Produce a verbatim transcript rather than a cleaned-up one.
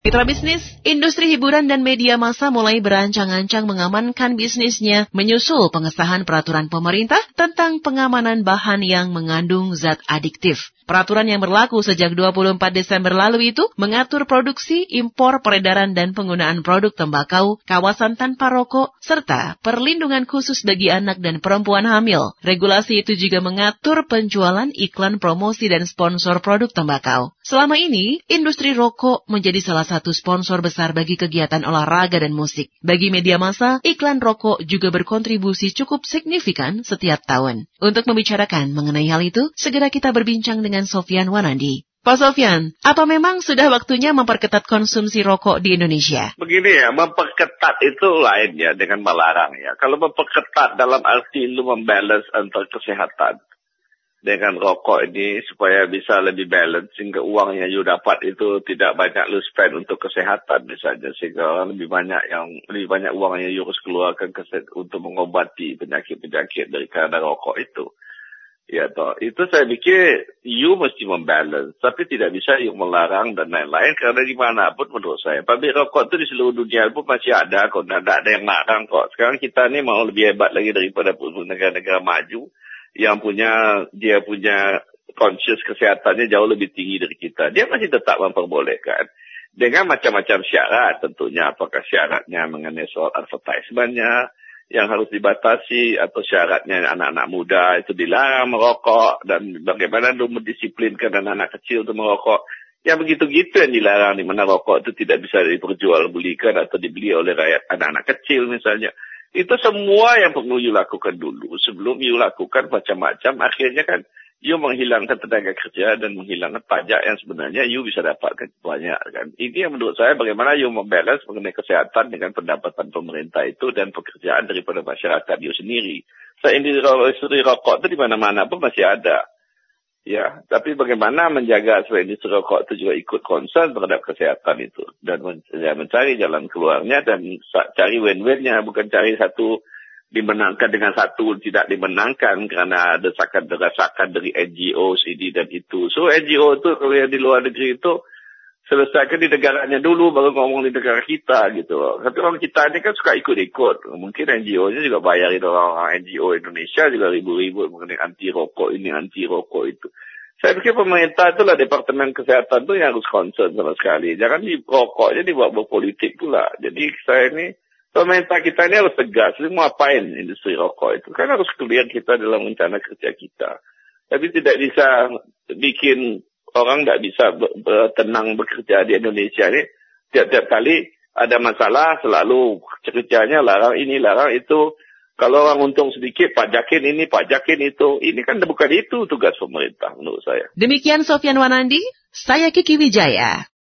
Mitra bisnis, industri hiburan dan media massa mulai berancang-ancang mengamankan bisnisnya menyusul pengesahan peraturan pemerintah tentang pengamanan bahan yang mengandung zat adiktif. Peraturan yang berlaku sejak dua puluh empat Desember lalu itu mengatur produksi, impor, peredaran dan penggunaan produk tembakau, kawasan tanpa rokok, serta perlindungan khusus bagi anak dan perempuan hamil. Regulasi itu juga mengatur penjualan, iklan, promosi, dan sponsor produk tembakau. Selama ini, industri rokok menjadi salah satu sponsor besar bagi kegiatan olahraga dan musik. Bagi media massa, iklan rokok juga berkontribusi cukup signifikan setiap tahun. Untuk membicarakan mengenai hal itu, segera kita berbincang dengan Sofyan Wanandi. Pak Sofyan, apa memang sudah waktunya memperketat konsumsi rokok di Indonesia? Begini ya, memperketat itu lain ya dengan melarang ya. Kalau memperketat dalam arti lu membalance antara kesehatan dengan rokok ini supaya bisa lebih balance sehingga uang yang you dapat itu tidak banyak lu spend untuk kesehatan misalnya, sehingga orang lebih banyak yang lebih banyak uang yang you harus keluarkan untuk mengobati penyakit-penyakit dari karena rokok itu. Ya toh, itu saya pikir you mesti membalance, tapi tidak bisa you melarang dan lain-lain karena gimana pun menurut saya pabrik rokok itu di seluruh dunia pun masih ada kok, tidak ada yang larang kok. Sekarang kita ni mau lebih hebat lagi daripada negara-negara maju yang punya dia punya conscious kesehatannya jauh lebih tinggi dari kita. Dia masih tetap memperbolehkan dengan macam-macam syarat tentunya, apakah syaratnya mengenai soal advertisement-nya yang harus dibatasi atau syaratnya anak-anak muda itu dilarang merokok dan bagaimana untuk mendisiplinkan anak-anak kecil untuk merokok. Yang begitu-gitu yang dilarang, di mana rokok itu tidak bisa diperjualbelikan atau dibeli oleh rakyat anak-anak kecil misalnya. Itu semua yang perlu you lakukan dulu sebelum you lakukan macam-macam. Akhirnya kan you menghilangkan tenaga kerja dan menghilangkan pajak yang sebenarnya you bisa dapatkan banyak kan. Ini yang menurut saya bagaimana you membalance mengenai kesehatan dengan pendapatan pemerintah itu dan pekerjaan daripada masyarakat you sendiri. Saya industri rokok itu di mana-mana pun masih ada. Ya, tapi bagaimana menjaga supaya industri rokok itu juga ikut concern terhadap kesehatan itu dan mencari jalan keluarnya dan cari win-winnya, bukan cari satu dimenangkan dengan satu tidak dimenangkan karena desakan-desakan dari N G O ini dan itu. So N G O itu kalau yang di luar negeri itu selesaikan di negaranya dulu baru ngomong di negara kita gitu. Tapi orang kita ini kan suka ikut-ikut. Mungkin N G O-nya juga bayarin orang-orang N G O Indonesia juga ribu-ribu mengenai anti rokok ini, anti rokok itu. Saya pikir pemerintah itulah Departemen Kesehatan itu yang harus concern sama sekali. Jangan di rokoknya dibuat berpolitik pula. Jadi saya ini pemerintah kita ini harus tegas. Ini mau apain industri rokok itu? Kan harus clear kita dalam rencana kerja kita. Tapi tidak bisa bikin orang tidak bisa tenang bekerja di Indonesia ini. Tiap-tiap kali ada masalah selalu kerjanya larang ini, larang itu. Kalau orang untung sedikit, pajakin ini, pajakin itu. Ini kan bukan itu tugas pemerintah menurut saya. Demikian Sofyan Wanandi, saya Kiki Wijaya.